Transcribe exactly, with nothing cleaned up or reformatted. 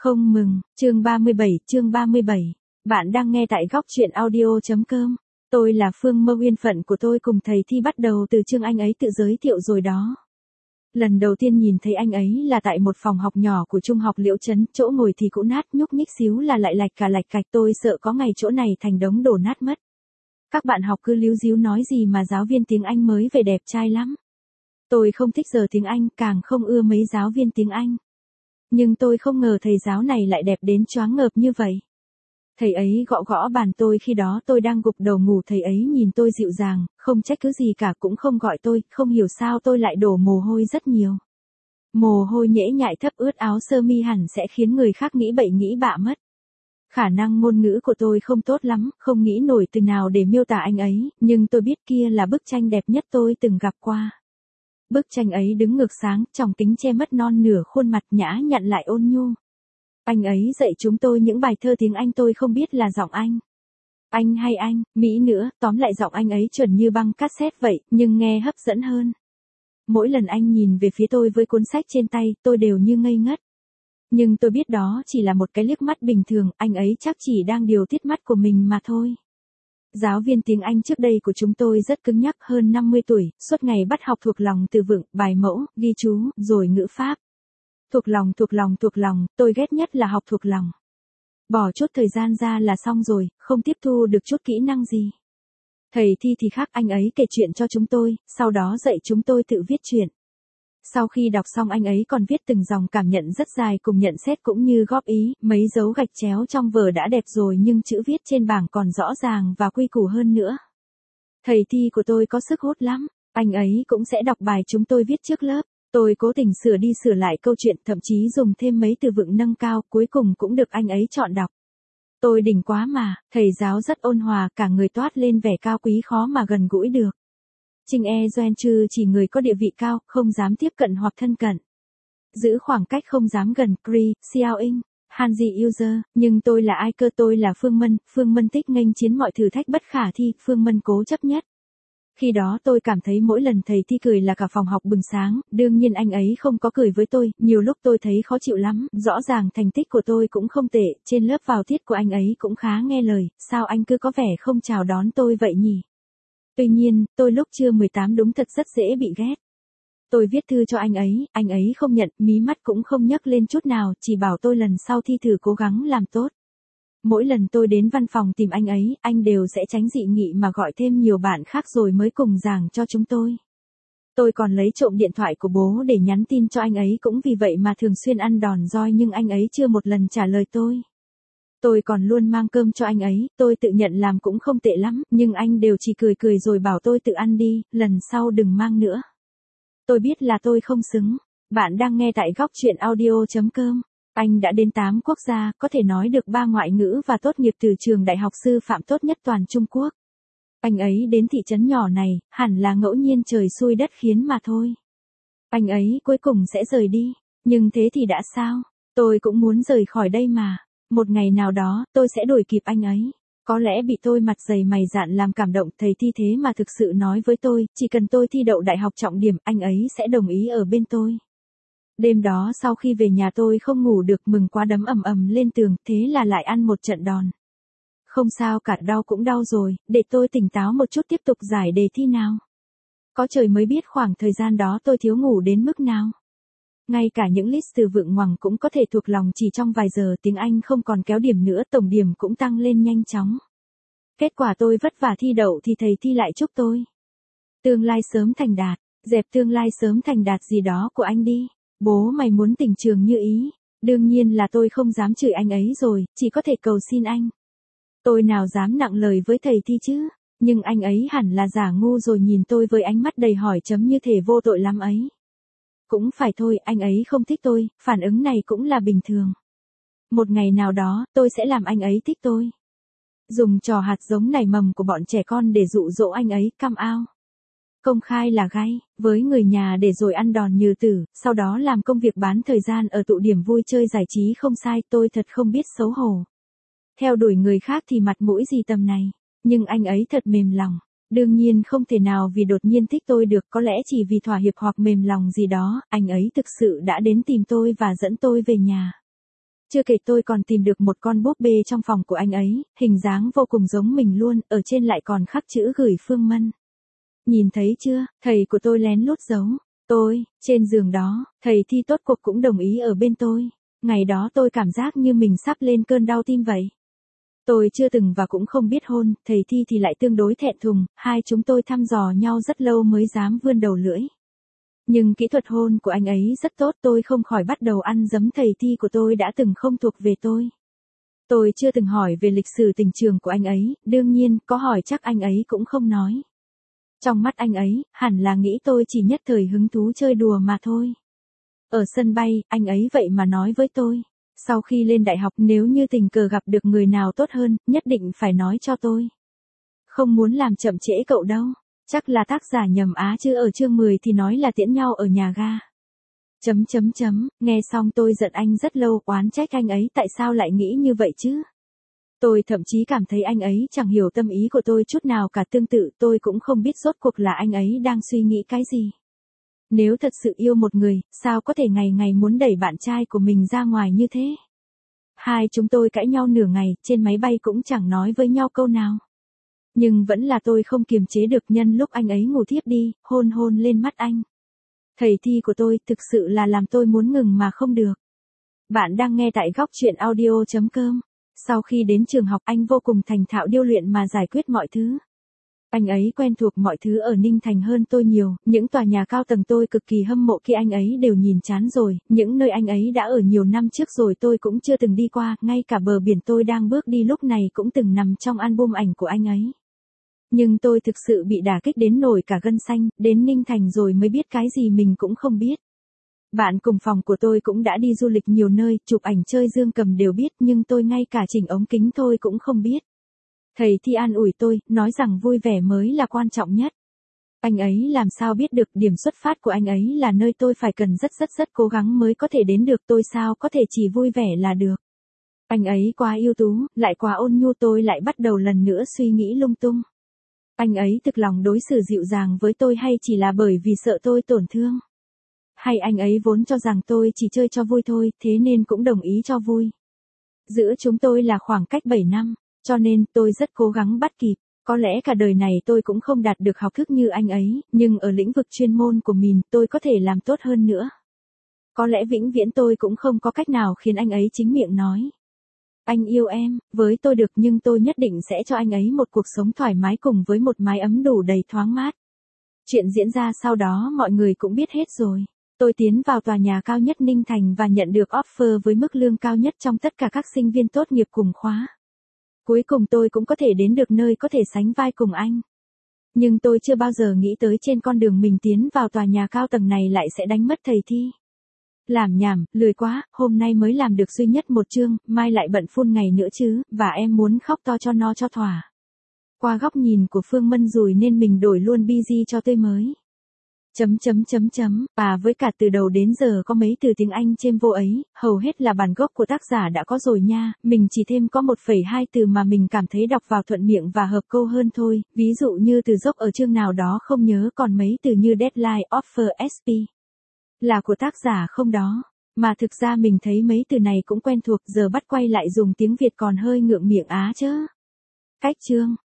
Không mừng, chương ba mươi bảy, chương ba mươi bảy. Bạn đang nghe tại góc truyện audio.com. Tôi là Phương Mơ, Uyên phận của tôi cùng thầy Thi bắt đầu từ chương anh ấy tự giới thiệu rồi đó. Lần đầu tiên nhìn thấy anh ấy là tại một phòng học nhỏ của trung học Liễu Trấn, chỗ ngồi thì cũ nát nhúc nhích xíu là lại lạch cả lạch cạch, tôi sợ có ngày chỗ này thành đống đổ nát mất. Các bạn học cứ líu díu nói gì mà giáo viên tiếng Anh mới về đẹp trai lắm. Tôi không thích giờ tiếng Anh, càng không ưa mấy giáo viên tiếng Anh. Nhưng tôi không ngờ thầy giáo này lại đẹp đến choáng ngợp như vậy. Thầy ấy gõ gõ bàn tôi khi đó tôi đang gục đầu ngủ, thầy ấy nhìn tôi dịu dàng, không trách cứ gì cả, cũng không gọi tôi, không hiểu sao tôi lại đổ mồ hôi rất nhiều. Mồ hôi nhễ nhại thấp ướt áo sơ mi hẳn sẽ khiến người khác nghĩ bậy nghĩ bạ mất. Khả năng ngôn ngữ của tôi không tốt lắm, không nghĩ nổi từ nào để miêu tả anh ấy, nhưng tôi biết kia là bức tranh đẹp nhất tôi từng gặp qua. Bức tranh ấy đứng ngược sáng, tròng kính che mất non nửa khuôn mặt, nhã nhặn lại ôn nhu. Anh ấy dạy chúng tôi những bài thơ tiếng Anh, tôi không biết là giọng Anh. Anh hay Anh, Mỹ nữa, tóm lại giọng anh ấy chuẩn như băng cassette vậy, nhưng nghe hấp dẫn hơn. Mỗi lần anh nhìn về phía tôi với cuốn sách trên tay, tôi đều như ngây ngất. Nhưng tôi biết đó chỉ là một cái liếc mắt bình thường, anh ấy chắc chỉ đang điều tiết mắt của mình mà thôi. Giáo viên tiếng Anh trước đây của chúng tôi rất cứng nhắc, hơn năm mươi tuổi, suốt ngày bắt học thuộc lòng từ vựng, bài mẫu, ghi chú, rồi ngữ pháp. Thuộc lòng thuộc lòng thuộc lòng, tôi ghét nhất là học thuộc lòng. Bỏ chút thời gian ra là xong rồi, không tiếp thu được chút kỹ năng gì. Thầy Thi thì khác, anh ấy kể chuyện cho chúng tôi, sau đó dạy chúng tôi tự viết chuyện. Sau khi đọc xong anh ấy còn viết từng dòng cảm nhận rất dài cùng nhận xét cũng như góp ý, mấy dấu gạch chéo trong vở đã đẹp rồi nhưng chữ viết trên bảng còn rõ ràng và quy củ hơn nữa. Thầy Thi của tôi có sức hút lắm, anh ấy cũng sẽ đọc bài chúng tôi viết trước lớp. Tôi cố tình sửa đi sửa lại câu chuyện, thậm chí dùng thêm mấy từ vựng nâng cao, cuối cùng cũng được anh ấy chọn đọc. Tôi đỉnh quá mà, thầy giáo rất ôn hòa, cả người toát lên vẻ cao quý khó mà gần gũi được. Trình e doen chư chỉ người có địa vị cao, không dám tiếp cận hoặc thân cận. Giữ khoảng cách không dám gần, Cree, Xiao Ing, Hanji User, nhưng tôi là ai cơ, tôi là Phương Mân, Phương Mân thích nghênh chiến mọi thử thách bất khả thi, Phương Mân cố chấp nhất. Khi đó tôi cảm thấy mỗi lần thầy Thi cười là cả phòng học bừng sáng, đương nhiên anh ấy không có cười với tôi, nhiều lúc tôi thấy khó chịu lắm, rõ ràng thành tích của tôi cũng không tệ, trên lớp vào tiết của anh ấy cũng khá nghe lời, sao anh cứ có vẻ không chào đón tôi vậy nhỉ? Tuy nhiên, tôi lúc chưa mười tám đúng thật rất dễ bị ghét. Tôi viết thư cho anh ấy, anh ấy không nhận, mí mắt cũng không nhấc lên chút nào, chỉ bảo tôi lần sau thi thử cố gắng làm tốt. Mỗi lần tôi đến văn phòng tìm anh ấy, anh đều sẽ tránh dị nghị mà gọi thêm nhiều bạn khác rồi mới cùng giảng cho chúng tôi. Tôi còn lấy trộm điện thoại của bố để nhắn tin cho anh ấy, cũng vì vậy mà thường xuyên ăn đòn roi nhưng anh ấy chưa một lần trả lời tôi. Tôi còn luôn mang cơm cho anh ấy, tôi tự nhận làm cũng không tệ lắm, nhưng anh đều chỉ cười cười rồi bảo tôi tự ăn đi, lần sau đừng mang nữa. Tôi biết là tôi không xứng. Bạn đang nghe tại góc truyện audio.com. Anh đã đến tám quốc gia, có thể nói được ba ngoại ngữ và tốt nghiệp từ trường đại học sư phạm tốt nhất toàn Trung Quốc. Anh ấy đến thị trấn nhỏ này, hẳn là ngẫu nhiên trời xui đất khiến mà thôi. Anh ấy cuối cùng sẽ rời đi, nhưng thế thì đã sao? Tôi cũng muốn rời khỏi đây mà. Một ngày nào đó, tôi sẽ đuổi kịp anh ấy. Có lẽ bị tôi mặt dày mày dạn làm cảm động, thầy Thi thế mà thực sự nói với tôi, chỉ cần tôi thi đậu đại học trọng điểm, anh ấy sẽ đồng ý ở bên tôi. Đêm đó sau khi về nhà tôi không ngủ được, mừng quá đấm ầm ầm lên tường, thế là lại ăn một trận đòn. Không sao cả, đau cũng đau rồi, để tôi tỉnh táo một chút tiếp tục giải đề thi nào. Có trời mới biết khoảng thời gian đó tôi thiếu ngủ đến mức nào. Ngay cả những list từ vựng ngoằng cũng có thể thuộc lòng chỉ trong vài giờ, tiếng Anh không còn kéo điểm nữa, tổng điểm cũng tăng lên nhanh chóng. Kết quả tôi vất vả thi đậu thì thầy Thi lại chúc tôi tương lai sớm thành đạt, dẹp tương lai sớm thành đạt gì đó của anh đi. Bố mày muốn tỉnh trường như ý. Đương nhiên là tôi không dám chửi anh ấy rồi, chỉ có thể cầu xin anh. Tôi nào dám nặng lời với thầy Thi chứ, nhưng anh ấy hẳn là giả ngu rồi, nhìn tôi với ánh mắt đầy hỏi chấm như thể vô tội lắm ấy. Cũng phải thôi, anh ấy không thích tôi, phản ứng này cũng là bình thường. Một ngày nào đó, tôi sẽ làm anh ấy thích tôi. Dùng trò hạt giống nảy mầm của bọn trẻ con để dụ dỗ anh ấy, cam ao. Công khai là gay, với người nhà để rồi ăn đòn như tử, sau đó làm công việc bán thời gian ở tụ điểm vui chơi giải trí không sai, tôi thật không biết xấu hổ. Theo đuổi người khác thì mặt mũi gì tầm này, nhưng anh ấy thật mềm lòng. Đương nhiên không thể nào vì đột nhiên thích tôi được, có lẽ chỉ vì thỏa hiệp hoặc mềm lòng gì đó, anh ấy thực sự đã đến tìm tôi và dẫn tôi về nhà. Chưa kể tôi còn tìm được một con búp bê trong phòng của anh ấy, hình dáng vô cùng giống mình luôn, ở trên lại còn khắc chữ gửi Phương Mân. Nhìn thấy chưa, thầy của tôi lén lút giấu tôi, trên giường đó, thầy Thi tốt cuộc cũng đồng ý ở bên tôi. Ngày đó tôi cảm giác như mình sắp lên cơn đau tim vậy. Tôi chưa từng và cũng không biết hôn, thầy Thi thì lại tương đối thẹn thùng, hai chúng tôi thăm dò nhau rất lâu mới dám vươn đầu lưỡi. Nhưng kỹ thuật hôn của anh ấy rất tốt, tôi không khỏi bắt đầu ăn dấm thầy Thi của tôi đã từng không thuộc về tôi. Tôi chưa từng hỏi về lịch sử tình trường của anh ấy, đương nhiên, có hỏi chắc anh ấy cũng không nói. Trong mắt anh ấy, hẳn là nghĩ tôi chỉ nhất thời hứng thú chơi đùa mà thôi. Ở sân bay, anh ấy vậy mà nói với tôi. Sau khi lên đại học nếu như tình cờ gặp được người nào tốt hơn, nhất định phải nói cho tôi. Không muốn làm chậm trễ cậu đâu. Chắc là tác giả nhầm á chứ ở chương mười thì nói là tiễn nhau ở nhà ga. Chấm chấm chấm, nghe xong tôi giận anh rất lâu, oán trách anh ấy tại sao lại nghĩ như vậy chứ. Tôi thậm chí cảm thấy anh ấy chẳng hiểu tâm ý của tôi chút nào cả, tương tự tôi cũng không biết rốt cuộc là anh ấy đang suy nghĩ cái gì. Nếu thật sự yêu một người, sao có thể ngày ngày muốn đẩy bạn trai của mình ra ngoài như thế? Hai chúng tôi cãi nhau nửa ngày, trên máy bay cũng chẳng nói với nhau câu nào. Nhưng vẫn là tôi không kiềm chế được, nhân lúc anh ấy ngủ thiếp đi, hôn hôn lên mắt anh. Thầy Thi của tôi thực sự là làm tôi muốn ngừng mà không được. Bạn đang nghe tại góc truyện audio chấm com. Sau khi đến trường học anh vô cùng thành thạo điêu luyện mà giải quyết mọi thứ. Anh ấy quen thuộc mọi thứ ở Ninh Thành hơn tôi nhiều, những tòa nhà cao tầng tôi cực kỳ hâm mộ khi anh ấy đều nhìn chán rồi, những nơi anh ấy đã ở nhiều năm trước rồi tôi cũng chưa từng đi qua, ngay cả bờ biển tôi đang bước đi lúc này cũng từng nằm trong album ảnh của anh ấy. Nhưng tôi thực sự bị đả kích đến nổi cả gân xanh, đến Ninh Thành rồi mới biết cái gì mình cũng không biết. Bạn cùng phòng của tôi cũng đã đi du lịch nhiều nơi, chụp ảnh chơi dương cầm đều biết, nhưng tôi ngay cả chỉnh ống kính tôi cũng không biết. Thầy Thi an ủi tôi, nói rằng vui vẻ mới là quan trọng nhất. Anh ấy làm sao biết được điểm xuất phát của anh ấy là nơi tôi phải cần rất rất rất cố gắng mới có thể đến được, tôi sao có thể chỉ vui vẻ là được. Anh ấy quá ưu tú, lại quá ôn nhu, tôi lại bắt đầu lần nữa suy nghĩ lung tung. Anh ấy thực lòng đối xử dịu dàng với tôi hay chỉ là bởi vì sợ tôi tổn thương? Hay anh ấy vốn cho rằng tôi chỉ chơi cho vui thôi, thế nên cũng đồng ý cho vui? Giữa chúng tôi là khoảng cách bảy năm, cho nên tôi rất cố gắng bắt kịp. Có lẽ cả đời này tôi cũng không đạt được học thức như anh ấy, nhưng ở lĩnh vực chuyên môn của mình tôi có thể làm tốt hơn nữa. Có lẽ vĩnh viễn tôi cũng không có cách nào khiến anh ấy chính miệng nói. Anh yêu em, với tôi được, nhưng tôi nhất định sẽ cho anh ấy một cuộc sống thoải mái cùng với một mái ấm đủ đầy thoáng mát. Chuyện diễn ra sau đó mọi người cũng biết hết rồi. Tôi tiến vào tòa nhà cao nhất Ninh Thành và nhận được offer với mức lương cao nhất trong tất cả các sinh viên tốt nghiệp cùng khóa. Cuối cùng tôi cũng có thể đến được nơi có thể sánh vai cùng anh. Nhưng tôi chưa bao giờ nghĩ tới trên con đường mình tiến vào tòa nhà cao tầng này lại sẽ đánh mất thầy Thi. Làm nhảm, lười quá, hôm nay mới làm được duy nhất một chương, mai lại bận full ngày nữa chứ, và em muốn khóc to cho no cho thỏa. Qua góc nhìn của Phương Mân rồi nên mình đổi luôn busy cho tươi mới. Chấm chấm chấm chấm, và với cả từ đầu đến giờ có mấy từ tiếng Anh chêm vô ấy, hầu hết là bản gốc của tác giả đã có rồi nha, mình chỉ thêm có một phẩy hai từ mà mình cảm thấy đọc vào thuận miệng và hợp câu hơn thôi, ví dụ như từ dốc ở chương nào đó không nhớ, còn mấy từ như deadline, offer, ét pê. Là của tác giả không đó, mà thực ra mình thấy mấy từ này cũng quen thuộc, giờ bắt quay lại dùng tiếng Việt còn hơi ngượng miệng á chớ. Cách chương.